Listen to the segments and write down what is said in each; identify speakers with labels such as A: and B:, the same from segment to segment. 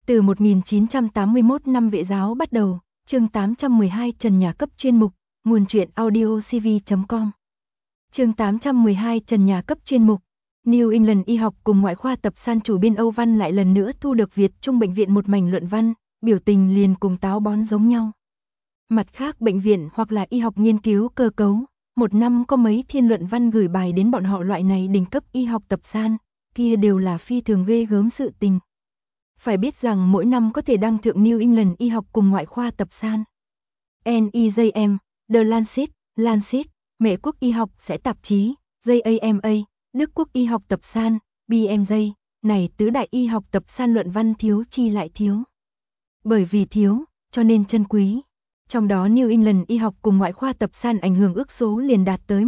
A: Từ 1981 năm Vệ giáo bắt đầu, chương 812 Trần Nhà cấp chuyên mục, nguồn truyện audiocv.com. Chương 812 Trần Nhà cấp chuyên mục, New England Y học cùng ngoại khoa tập san chủ biên Âu Văn lại lần nữa thu được Việt Trung bệnh viện một mảnh luận văn, biểu tình liền cùng táo bón giống nhau. Mặt khác bệnh viện hoặc là y học nghiên cứu cơ cấu, một năm có mấy thiên luận văn gửi bài đến bọn họ loại này đỉnh cấp y học tập san, kia đều là phi thường ghê gớm sự tình. Phải biết rằng mỗi năm có thể đăng thượng New England Y học cùng ngoại khoa tập san. NEJM, The Lancet, Mễ quốc y học sẽ tạp chí, JAMA, Đức quốc y học tập san, BMJ, này tứ đại y học tập san luận văn thiếu chi lại thiếu. Bởi vì thiếu, cho nên chân quý. Trong đó New England Y học cùng ngoại khoa tập san ảnh hưởng ước số liền đạt tới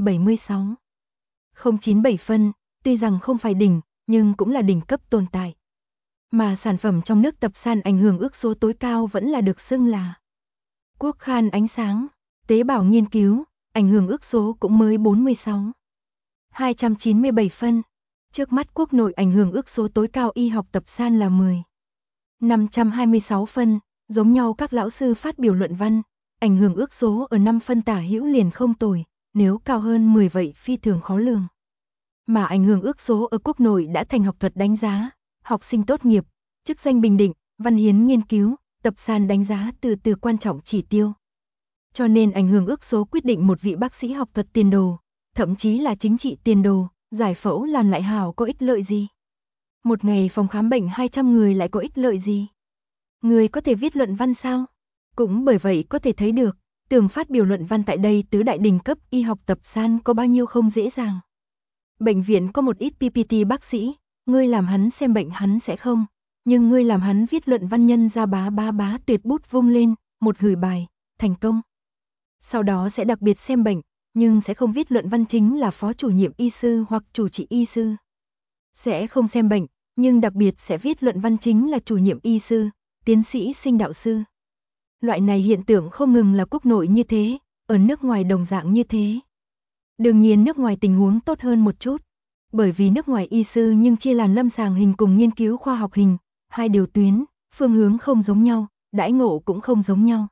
A: 176,097 phân, tuy rằng không phải đỉnh, nhưng cũng là đỉnh cấp tồn tại. Mà sản phẩm trong nước tập san ảnh hưởng ước số tối cao vẫn là được xưng là Quốc Khan ánh sáng, tế bào nghiên cứu, ảnh hưởng ước số cũng mới 46,297 phân. Trước mắt quốc nội ảnh hưởng ước số tối cao y học tập san là 10,526 phân, giống nhau các lão sư phát biểu luận văn, ảnh hưởng ước số ở 5 phân tả hữu liền không tồi, nếu cao hơn 10 vậy phi thường khó lường. Mà ảnh hưởng ước số ở quốc nội đã thành học thuật đánh giá, học sinh tốt nghiệp, chức danh bình định, văn hiến nghiên cứu, tập san đánh giá từ quan trọng chỉ tiêu. Cho nên ảnh hưởng ước số quyết định một vị bác sĩ học thuật tiền đồ, thậm chí là chính trị tiền đồ, giải phẫu làm lại hảo có ích lợi gì? Một ngày phòng khám bệnh 200 người lại có ích lợi gì? Người có thể viết luận văn sao? Cũng bởi vậy có thể thấy được, tưởng phát biểu luận văn tại đây tứ đại đỉnh cấp y học tập san có bao nhiêu không dễ dàng. Bệnh viện có một ít PPT bác sĩ, ngươi làm hắn xem bệnh hắn sẽ không, nhưng ngươi làm hắn viết luận văn nhân ra bá tuyệt bút vung lên, một gửi bài, thành công. Sau đó sẽ đặc biệt xem bệnh, nhưng sẽ không viết luận văn chính là phó chủ nhiệm y sư hoặc chủ trị y sư. Sẽ không xem bệnh, nhưng đặc biệt sẽ viết luận văn chính là chủ nhiệm y sư, tiến sĩ sinh đạo sư. Loại này hiện tượng không ngừng là quốc nội như thế, ở nước ngoài đồng dạng như thế. Đương nhiên nước ngoài tình huống tốt hơn một chút, bởi vì nước ngoài y sư nhưng chia làm lâm sàng hình cùng nghiên cứu khoa học hình, hai điều tuyến, phương hướng không giống nhau, đãi ngộ cũng không giống nhau.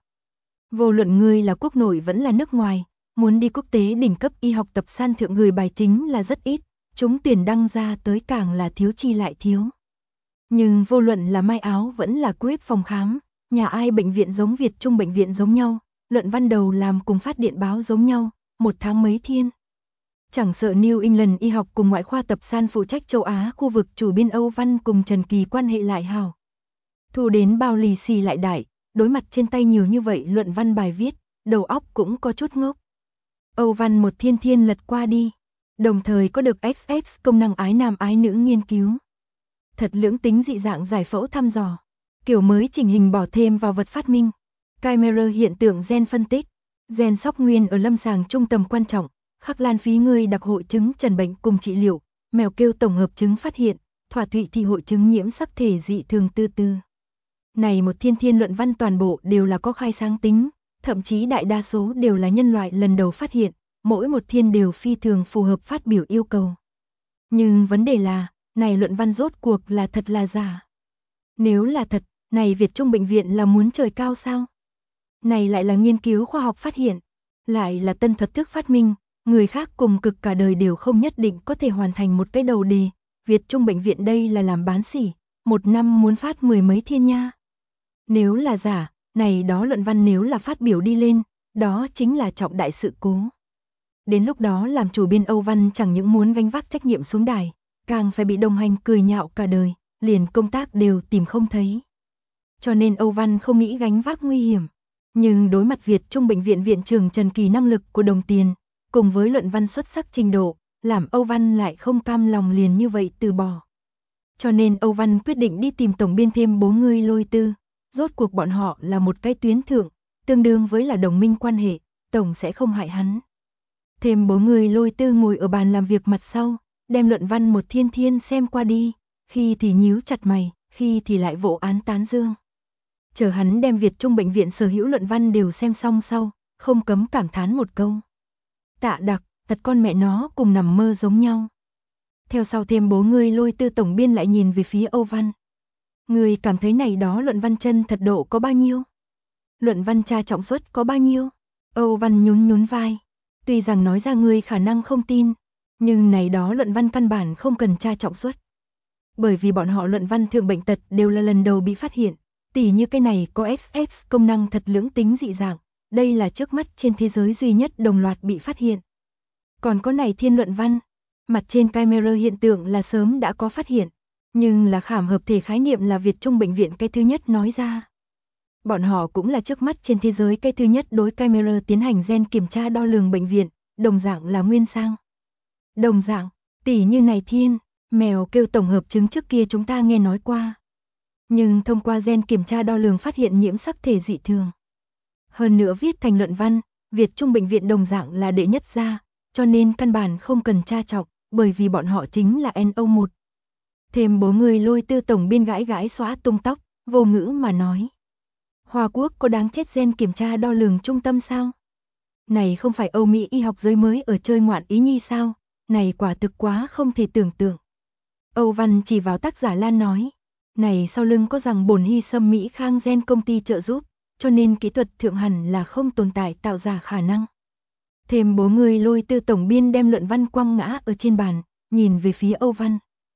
A: Vô luận người là quốc nội vẫn là nước ngoài, muốn đi quốc tế đỉnh cấp y học tập san thượng gửi bài chính là rất ít, chúng tuyển đăng ra tới càng là thiếu chi lại thiếu. Nhưng vô luận là Mai Áo vẫn là Grip phòng khám, nhà ai bệnh viện giống Việt Trung bệnh viện giống nhau, luận văn đầu làm cùng phát điện báo giống nhau, một tháng mấy thiên. Chẳng sợ New England Y học cùng ngoại khoa tập san phụ trách châu Á khu vực chủ biên Âu Văn cùng Trần Kỳ quan hệ lại hảo. Thu đến bao lì xì lại đại, đối mặt trên tay nhiều như vậy luận văn bài viết, đầu óc cũng có chút ngốc. Âu Văn một thiên lật qua đi, đồng thời có được XX công năng ái nam ái nữ nghiên cứu. Thật lưỡng tính dị dạng giải phẫu thăm dò, kiểu mới chỉnh hình bỏ thêm vào vật phát minh, Chimera hiện tượng gen phân tích, gen sóc nguyên ở lâm sàng trung tầm quan trọng, khắc lan phí người đặc hội chứng trần bệnh cùng trị liệu, mèo kêu tổng hợp chứng phát hiện, thỏa thụy thì hội chứng nhiễm sắc thể dị thường tư. Này một thiên luận văn toàn bộ đều là có khai sáng tính, thậm chí đại đa số đều là nhân loại lần đầu phát hiện, mỗi một thiên đều phi thường phù hợp phát biểu yêu cầu. Nhưng vấn đề là, này luận văn rốt cuộc là thật là giả? Nếu là thật, này Việt Trung bệnh viện là muốn trời cao sao? Này lại là nghiên cứu khoa học phát hiện, lại là tân thuật thức phát minh, người khác cùng cực cả đời đều không nhất định có thể hoàn thành một cái đầu đề, Việt Trung bệnh viện đây là làm bán sỉ, một năm muốn phát 10 mấy thiên nha. Nếu là giả, này đó luận văn nếu là phát biểu đi lên, đó chính là trọng đại sự cố. Đến lúc đó làm chủ biên Âu Văn chẳng những muốn gánh vác trách nhiệm xuống đài, càng phải bị đồng hành cười nhạo cả đời, liền công tác đều tìm không thấy. Cho nên Âu Văn không nghĩ gánh vác nguy hiểm. Nhưng đối mặt Việt Trung bệnh viện viện trưởng Trần Kỳ năng lực của đồng tiền, cùng với luận văn xuất sắc trình độ, làm Âu Văn lại không cam lòng liền như vậy từ bỏ. Cho nên Âu Văn quyết định đi tìm tổng biên thêm 4 người lôi tư. Rốt cuộc bọn họ là một cái tuyến thượng, tương đương với là đồng minh quan hệ, tổng sẽ không hại hắn. Thêm 4 người lôi tư ngồi ở bàn làm việc mặt sau, đem luận văn một thiên xem qua đi, khi thì nhíu chặt mày, khi thì lại vỗ án tán dương. Chờ hắn đem Việt Trung bệnh viện sở hữu luận văn đều xem xong sau, không cấm cảm thán một câu. Tạ Đặc, thật con mẹ nó cùng nằm mơ giống nhau. Theo sau thêm 4 người lôi tư tổng biên lại nhìn về phía Âu Văn. Ngươi cảm thấy này đó luận văn chân thật độ có bao nhiêu? Luận văn tra trọng suất có bao nhiêu? Âu Văn nhún nhún vai. Tuy rằng nói ra ngươi khả năng không tin, nhưng này đó luận văn căn bản không cần tra trọng suất. Bởi vì bọn họ luận văn thượng bệnh tật đều là lần đầu bị phát hiện, tỉ như cái này có XX công năng thật lưỡng tính dị dạng, đây là trước mắt trên thế giới duy nhất đồng loạt bị phát hiện. Còn có này thiên luận văn, mặt trên camera hiện tượng là sớm đã có phát hiện, nhưng là khảm hợp thể khái niệm là Việt Trung bệnh viện cái thứ nhất nói ra. Bọn họ cũng là trước mắt trên thế giới cái thứ nhất đối camera tiến hành gen kiểm tra đo lường bệnh viện, đồng dạng là nguyên sang. Đồng dạng, tỉ như này thiên, mèo kêu tổng hợp chứng trước kia chúng ta nghe nói qua. Nhưng thông qua gen kiểm tra đo lường phát hiện nhiễm sắc thể dị thường. Hơn nữa viết thành luận văn, Việt Trung bệnh viện đồng dạng là đệ nhất gia, cho nên căn bản không cần tra trọng, bởi vì bọn họ chính là NO1. Thêm bố người Lôi Tư tổng biên gãi gãi xóa tung tóc, vô ngữ mà nói. Hoa Quốc có đáng chết gen kiểm tra đo lường trung tâm sao? Này không phải Âu Mỹ y học giới mới ở chơi ngoạn ý nhi sao? Này quả thực quá không thể tưởng tượng. Âu Văn chỉ vào tác giả Lan nói. Này sau lưng có rằng bổn hy xâm Mỹ Khang gen công ty trợ giúp, cho nên kỹ thuật thượng hẳn là không tồn tại tạo giả khả năng. Thêm bố người Lôi Tư tổng biên đem luận văn quăng ngã ở trên bàn, nhìn về phía Âu Văn.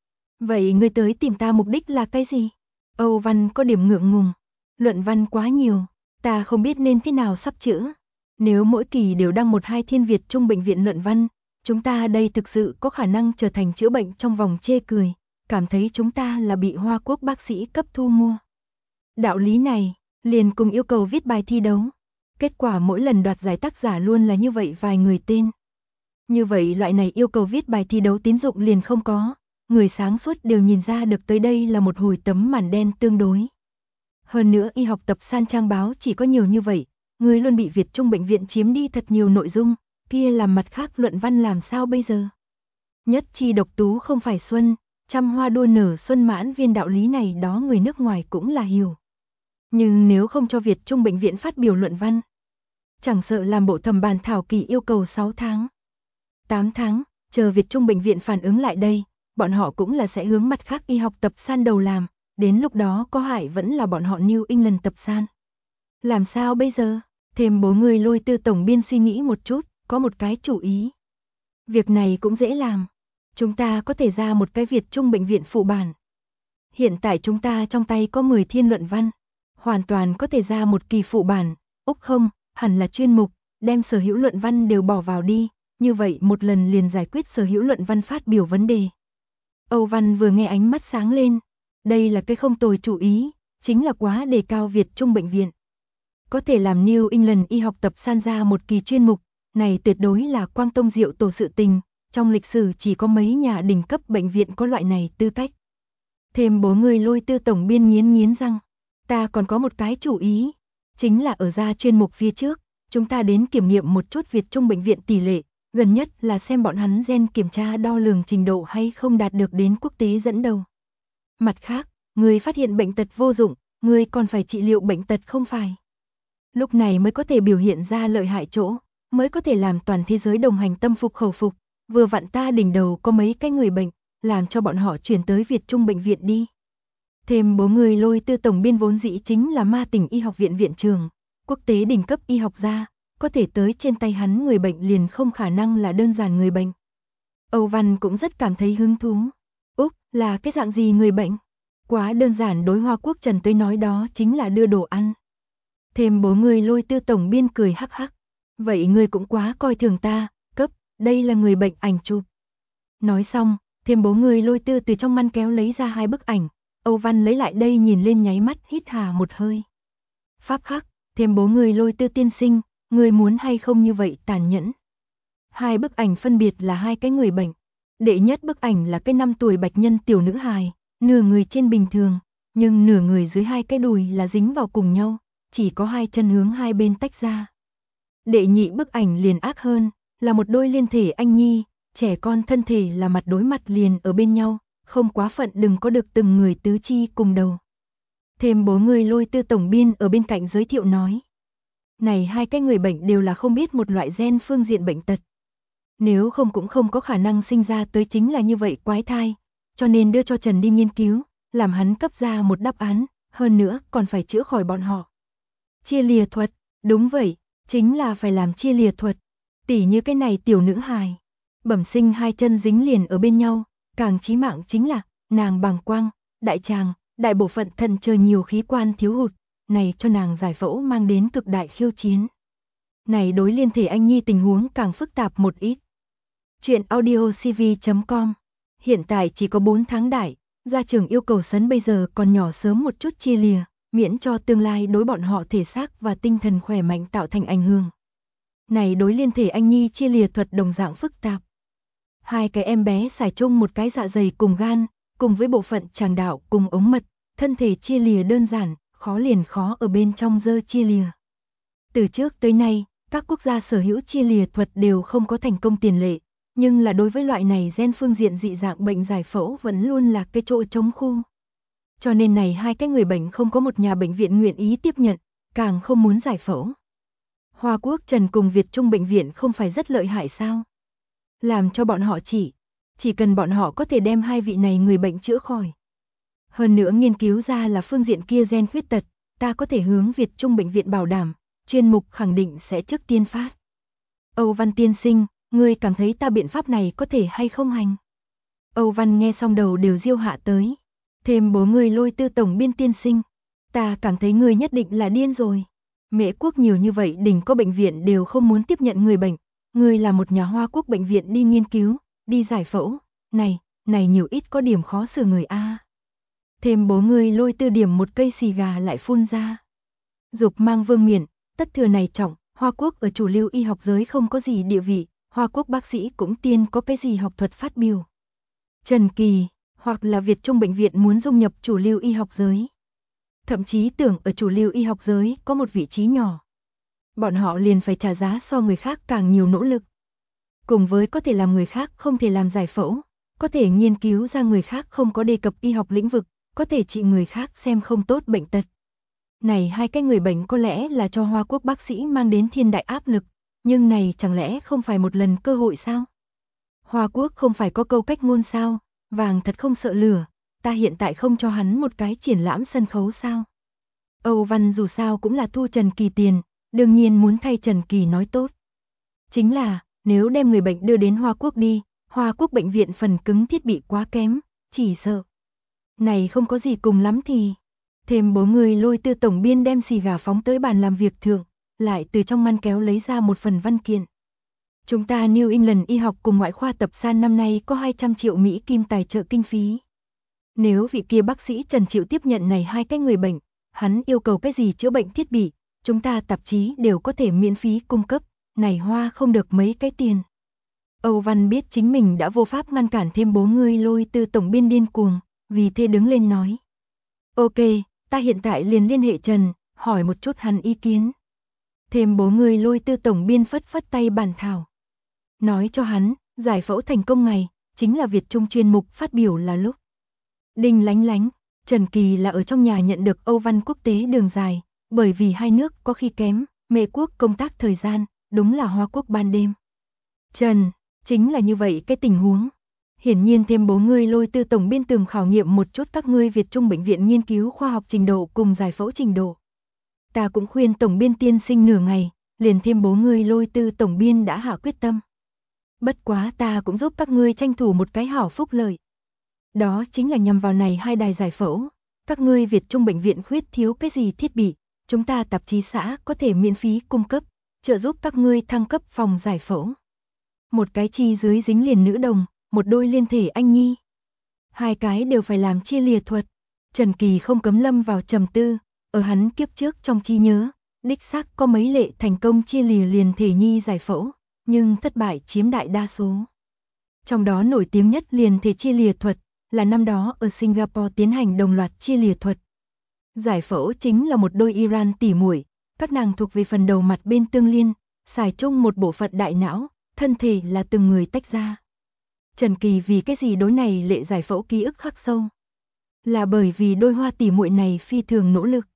A: Vậy ngươi tới tìm ta mục đích là cái gì? Âu Văn có điểm ngượng ngùng. Luận văn quá nhiều, ta không biết nên thế nào sắp chữa. Nếu mỗi kỳ đều đăng 1-2 thiên Việt Trung bệnh viện luận văn, chúng ta đây thực sự có khả năng trở thành chữa bệnh trong vòng chê cười, cảm thấy chúng ta là bị Hoa Quốc bác sĩ cấp thu mua. Đạo lý này, liền cùng yêu cầu viết bài thi đấu. Kết quả mỗi lần đoạt giải tác giả luôn là như vậy vài người tên. Như vậy loại này yêu cầu viết bài thi đấu tín dụng liền không có, người sáng suốt đều nhìn ra được tới đây là một hồi tấm màn đen tương đối. Hơn nữa y học tập san trang báo chỉ có nhiều như vậy, người luôn bị Việt Trung bệnh viện chiếm đi thật nhiều nội dung, kia làm mặt khác luận văn làm sao bây giờ? Nhất chi độc tú không phải xuân, trăm hoa đua nở xuân mãn viên đạo lý này đó người nước ngoài cũng là hiểu. Nhưng nếu không cho Việt Trung bệnh viện phát biểu luận văn, chẳng sợ làm bộ thẩm bàn thảo kỳ yêu cầu 6 tháng, 8 tháng, chờ Việt Trung bệnh viện phản ứng lại đây, bọn họ cũng là sẽ hướng mặt khác y học tập san đầu làm, đến lúc đó có hại vẫn là bọn họ New England tập san. Làm sao bây giờ? Thêm bố người Lôi Tư tổng biên suy nghĩ một chút, có một cái chủ ý. Việc này cũng dễ làm. Chúng ta có thể ra một cái Việt Trung bệnh viện phụ bản. Hiện tại chúng ta trong tay có 10 thiên luận văn, hoàn toàn có thể ra một kỳ phụ bản, Úc không, hẳn là chuyên mục, đem sở hữu luận văn đều bỏ vào đi, như vậy một lần liền giải quyết sở hữu luận văn phát biểu vấn đề. Âu Văn vừa nghe ánh mắt sáng lên, đây là cái không tồi chủ ý, chính là quá đề cao Việt Trung bệnh viện. Có thể làm New England y học tập san ra một kỳ chuyên mục, này tuyệt đối là quang tông diệu tổ sự tình, trong lịch sử chỉ có mấy nhà đỉnh cấp bệnh viện có loại này tư cách. Thêm bố người Lôi Tư tổng biên nghiến răng, ta còn có một cái chủ ý, chính là ở ra chuyên mục phía trước, chúng ta đến kiểm nghiệm một chút Việt Trung bệnh viện tỷ lệ, gần nhất là xem bọn hắn gen kiểm tra đo lường trình độ hay không đạt được đến quốc tế dẫn đầu. Mặt khác, người phát hiện bệnh tật vô dụng, người còn phải trị liệu bệnh tật không phải. Lúc này mới có thể biểu hiện ra lợi hại chỗ, mới có thể làm toàn thế giới đồng hành tâm phục khẩu phục, vừa vặn ta đỉnh đầu có mấy cái người bệnh, làm cho bọn họ chuyển tới Việt Trung bệnh viện đi. Thêm bố người Lôi Tư tổng biên vốn dĩ chính là Ma Tỉnh Y học viện viện trưởng, quốc tế đỉnh cấp y học gia, có thể tới trên tay hắn người bệnh liền không khả năng là đơn giản người bệnh. Âu Văn cũng rất cảm thấy hứng thú. Úc, là cái dạng gì người bệnh? Quá đơn giản đối Hoa Quốc Trần tới nói đó chính là đưa đồ ăn. Thêm bố người Lôi Tư tổng biên cười hắc hắc. Vậy người cũng quá coi thường ta, cấp, đây là người bệnh ảnh chụp. Nói xong, thêm bố người Lôi Tư từ trong ngăn kéo lấy ra 2 bức ảnh. Âu Văn lấy lại đây nhìn lên nháy mắt hít hà một hơi. Pháp khắc, thêm bố người Lôi Tư tiên sinh, người muốn hay không như vậy tàn nhẫn. 2 bức ảnh phân biệt là 2 cái người bệnh. Đệ nhất bức ảnh là cái 5 tuổi bạch nhân tiểu nữ hài, nửa người trên bình thường, nhưng nửa người dưới 2 cái đùi là dính vào cùng nhau, chỉ có 2 chân hướng hai bên tách ra. Đệ nhị bức ảnh liền ác hơn, là một đôi liên thể anh nhi, trẻ con thân thể là mặt đối mặt liền ở bên nhau, không quá phận đừng có được từng người tứ chi cùng đầu. Thêm bố người Lôi Tư tổng biên ở bên cạnh giới thiệu nói. Này 2 cái người bệnh đều là không biết một loại gen phương diện bệnh tật. Nếu không cũng không có khả năng sinh ra tới chính là như vậy quái thai, cho nên đưa cho Trần đi nghiên cứu, làm hắn cấp ra một đáp án, hơn nữa còn phải chữa khỏi bọn họ. Chia lìa thuật, đúng vậy, chính là phải làm chia lìa thuật. Tỉ như cái này tiểu nữ hài, bẩm sinh hai chân dính liền ở bên nhau, càng chí mạng chính là nàng bàng quang, đại tràng, đại bộ phận thận chờ nhiều khí quan thiếu hụt, này cho nàng giải phẫu mang đến cực đại khiêu chiến. Này đối liên thể anh nhi tình huống càng phức tạp một ít. Chuyện audiocv.com. Hiện tại chỉ có 4 tháng đại, gia trưởng yêu cầu sấn bây giờ còn nhỏ sớm một chút chia lìa, miễn cho tương lai đối bọn họ thể xác và tinh thần khỏe mạnh tạo thành ảnh hưởng. Này đối liên thể anh nhi chia lìa thuật đồng dạng phức tạp. Hai cái em bé xài chung một cái dạ dày cùng gan, cùng với bộ phận tràng đạo cùng ống mật, thân thể chia lìa đơn giản, khó liền khó ở bên trong dơ chia lìa. Từ trước tới nay, các quốc gia sở hữu chia lìa thuật đều không có thành công tiền lệ, nhưng là đối với loại này gen phương diện dị dạng bệnh giải phẫu vẫn luôn là cái chỗ trống khu. Cho nên này hai cái người bệnh không có một nhà bệnh viện nguyện ý tiếp nhận, càng không muốn giải phẫu. Hoa Quốc Trần cùng Việt Trung bệnh viện không phải rất lợi hại sao? Làm cho bọn họ chỉ cần bọn họ có thể đem hai vị này người bệnh chữa khỏi. Hơn nữa nghiên cứu ra là phương diện kia gen khuyết tật, ta có thể hướng Việt Trung bệnh viện bảo đảm, chuyên mục khẳng định sẽ trước tiên phát. Âu Văn tiên sinh, ngươi cảm thấy ta biện pháp này có thể hay không hành? Âu Văn nghe xong đầu đều diêu hạ tới. Thêm bố ngươi Lôi Tư tổng biên tiên sinh, ta cảm thấy ngươi nhất định là điên rồi. Mễ quốc nhiều như vậy đỉnh có bệnh viện đều không muốn tiếp nhận người bệnh, ngươi là một nhà Hoa Quốc bệnh viện đi nghiên cứu, đi giải phẫu, này nhiều ít có điểm khó xử người a. Thêm bố ngươi Lôi Tư điểm một cây xì gà lại phun ra. Dục mang vương miện, tất thừa này trọng, Hoa Quốc ở chủ lưu y học giới không có gì địa vị, Hoa Quốc bác sĩ cũng tiên có cái gì học thuật phát biểu. Trần Kỳ, hoặc là Việt Trung bệnh viện muốn dung nhập chủ lưu y học giới. Thậm chí tưởng ở chủ lưu y học giới có một vị trí nhỏ. Bọn họ liền phải trả giá so người khác càng nhiều nỗ lực. Cùng với có thể làm người khác không thể làm giải phẫu, có thể nghiên cứu ra người khác không có đề cập y học lĩnh vực, có thể trị người khác xem không tốt bệnh tật. Này hai cái người bệnh có lẽ là cho Hoa Quốc bác sĩ mang đến thiên đại áp lực, nhưng này chẳng lẽ không phải một lần cơ hội sao? Hoa Quốc không phải có câu cách ngôn sao, vàng thật không sợ lửa, ta hiện tại không cho hắn một cái triển lãm sân khấu sao? Âu Văn dù sao cũng là thu Trần Kỳ tiền, đương nhiên muốn thay Trần Kỳ nói tốt. Chính là, nếu đem người bệnh đưa đến Hoa Quốc đi, Hoa Quốc bệnh viện phần cứng thiết bị quá kém, chỉ sợ. Này không có gì cùng lắm thì... Thêm bố người Lôi Tư tổng biên đem xì gà phóng tới bàn làm việc thượng, lại từ trong ngăn kéo lấy ra một phần văn kiện. Chúng ta New England y học cùng ngoại khoa tập san năm nay có 200 triệu Mỹ Kim tài trợ kinh phí. Nếu vị kia bác sĩ Trần chịu tiếp nhận này hai cái người bệnh, hắn yêu cầu cái gì chữa bệnh thiết bị, chúng ta tạp chí đều có thể miễn phí cung cấp, này hoa không được mấy cái tiền. Âu Văn biết chính mình đã vô pháp ngăn cản thêm bố ngươi Lôi Tư tổng biên điên cuồng, vì thế đứng lên nói. Ok, ta hiện tại liền liên hệ Trần, hỏi một chút hắn ý kiến. Thêm bố người Lôi Tư tổng biên phất phất tay bàn thảo. Nói cho hắn, giải phẫu thành công ngày, chính là Việt Trung chuyên mục phát biểu là lúc. Đinh lánh lánh, Trần Kỳ là ở trong nhà nhận được Âu Văn quốc tế đường dài, bởi vì hai nước có khi kém, Mễ quốc công tác thời gian, đúng là Hoa Quốc ban đêm. Trần, chính là như vậy cái tình huống. Hiển nhiên thêm bố ngươi Lôi Tư tổng biên từng khảo nghiệm một chút các ngươi Việt Trung bệnh viện nghiên cứu khoa học trình độ cùng giải phẫu trình độ. Ta cũng khuyên tổng biên tiên sinh nửa ngày, liền thêm bố ngươi Lôi Tư tổng biên đã hạ quyết tâm. Bất quá ta cũng giúp các ngươi tranh thủ một cái hảo phúc lợi. Đó chính là nhằm vào này hai đài giải phẫu, các ngươi Việt Trung bệnh viện khuyết thiếu cái gì thiết bị, chúng ta tạp chí xã có thể miễn phí cung cấp, trợ giúp các ngươi thăng cấp phòng giải phẫu. Một cái chi dưới dính liền nữ đồng, một đôi liên thể anh nhi. Hai cái đều phải làm chia lìa thuật. Trần Kỳ không cấm lâm vào trầm tư, ở hắn kiếp trước trong trí nhớ, đích xác có mấy lệ thành công chia lìa liền thể nhi giải phẫu, nhưng thất bại chiếm đại đa số. Trong đó nổi tiếng nhất liền thể chia lìa thuật, là năm đó ở Singapore tiến hành đồng loạt chia lìa thuật. Giải phẫu chính là một đôi Iran tỉ muội, các nàng thuộc về phần đầu mặt bên tương liên, xài chung một bộ phận đại não, thân thể là từng người tách ra. Trần Kỳ vì cái gì đối này lệ giải phẫu ký ức khắc sâu? Là bởi vì đôi hoa tỉ muội này phi thường nỗ lực.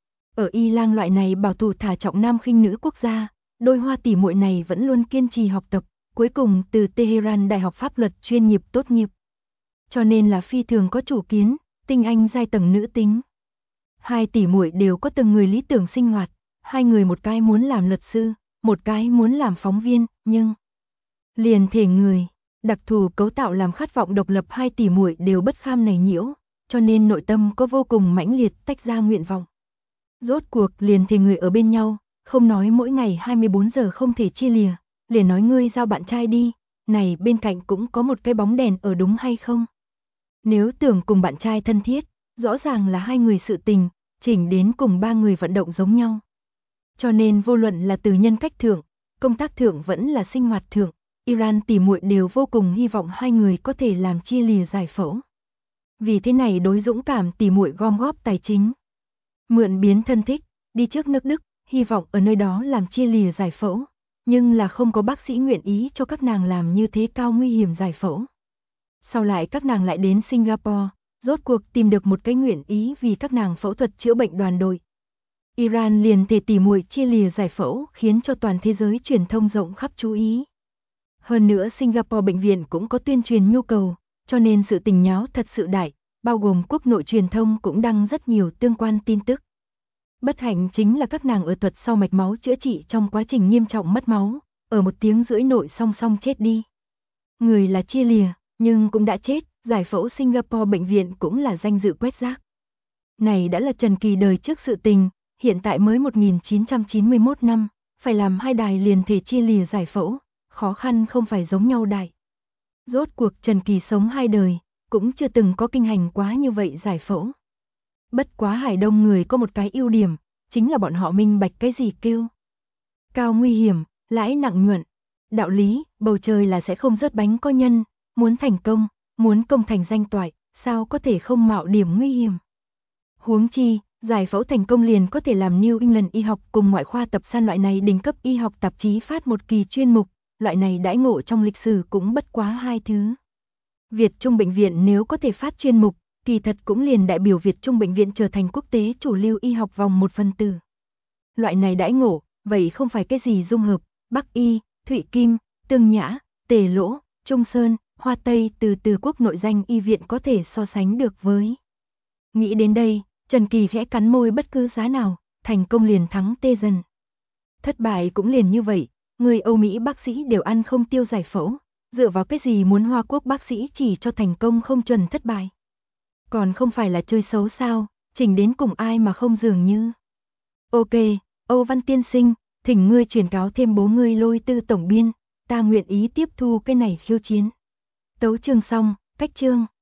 A: Ở Y Lang loại này bảo thủ thả trọng nam khinh nữ quốc gia, đôi hoa tỉ muội này vẫn luôn kiên trì học tập, cuối cùng từ Tehran Đại học Pháp luật chuyên nghiệp tốt nghiệp. Cho nên là phi thường có chủ kiến, tinh anh giai tầng nữ tính. Hai tỷ muội đều có từng người lý tưởng sinh hoạt, hai người một cái muốn làm luật sư, một cái muốn làm phóng viên, nhưng liền thể người, đặc thù cấu tạo làm khát vọng độc lập hai tỷ muội đều bất kham này nhiễu, cho nên nội tâm có vô cùng mãnh liệt tách ra nguyện vọng. Rốt cuộc liền thể người ở bên nhau, không nói mỗi ngày 24 giờ không thể chia lìa, liền nói ngươi giao bạn trai đi, này bên cạnh cũng có một cái bóng đèn ở đúng hay không? Nếu tưởng cùng bạn trai thân thiết, rõ ràng là hai người sự tình, chỉnh đến cùng ba người vận động giống nhau. Cho nên vô luận là từ nhân cách thượng, công tác thượng vẫn là sinh hoạt thượng, Iran tỷ muội đều vô cùng hy vọng hai người có thể làm chia lìa giải phẫu. Vì thế này đối dũng cảm tỷ muội gom góp tài chính, mượn biến thân thích, đi trước nước Đức, hy vọng ở nơi đó làm chia lìa giải phẫu, nhưng là không có bác sĩ nguyện ý cho các nàng làm như thế cao nguy hiểm giải phẫu. Sau lại các nàng lại đến Singapore, rốt cuộc tìm được một cái nguyện ý vì các nàng phẫu thuật chữa bệnh đoàn đội. Iran liền thể tỷ muội chia lìa giải phẫu khiến cho toàn thế giới truyền thông rộng khắp chú ý. Hơn nữa Singapore bệnh viện cũng có tuyên truyền nhu cầu, cho nên sự tình nháo thật sự đại, bao gồm quốc nội truyền thông cũng đăng rất nhiều tương quan tin tức. Bất hạnh chính là các nàng ở thuật sau mạch máu chữa trị trong quá trình nghiêm trọng mất máu, ở 1 tiếng rưỡi nội song song chết đi. Người là chia lìa, nhưng cũng đã chết, giải phẫu Singapore bệnh viện cũng là danh dự quét rác. Này đã là Trần Kỳ đời trước sự tình, hiện tại mới 1991 năm, phải làm hai đài liền thể chia lìa giải phẫu, khó khăn không phải giống nhau đại. Rốt cuộc Trần Kỳ sống hai đời, cũng chưa từng có kinh hành quá như vậy giải phẫu. Bất quá Hải Đông người có một cái ưu điểm, chính là bọn họ minh bạch cái gì kêu cao nguy hiểm, lãi nặng nhuận. Đạo lý, bầu trời là sẽ không rớt bánh có nhân, muốn thành công, muốn công thành danh toại, sao có thể không mạo điểm nguy hiểm. Huống chi, giải phẫu thành công liền có thể làm New England y học cùng ngoại khoa tập san loại này đỉnh cấp y học tạp chí phát một kỳ chuyên mục, loại này đãi ngộ trong lịch sử cũng bất quá hai thứ. Việt Trung bệnh viện nếu có thể phát chuyên mục, kỳ thật cũng liền đại biểu Việt Trung bệnh viện trở thành quốc tế chủ lưu y học vòng một phần tử. Loại này đãi ngộ, vậy không phải cái gì dung hợp, Bắc Y, Thụy Kim, Tương Nhã, Tề Lỗ, Trung Sơn, Hoa Tây từ quốc nội danh y viện có thể so sánh được với. Nghĩ đến đây, Trần Kỳ khẽ cắn môi bất cứ giá nào, thành công liền thắng tê dần. Thất bại cũng liền như vậy, người Âu Mỹ bác sĩ đều ăn không tiêu giải phẫu, dựa vào cái gì muốn Hoa Quốc bác sĩ chỉ cho thành công không chuẩn thất bại. Còn không phải là chơi xấu sao, chỉnh đến cùng ai mà không dường như. Ok, Âu Văn tiên sinh, thỉnh ngươi truyền cáo thêm bố ngươi Lôi Tư tổng biên, ta nguyện ý tiếp thu cái này khiêu chiến. Tấu chương xong, cách chương.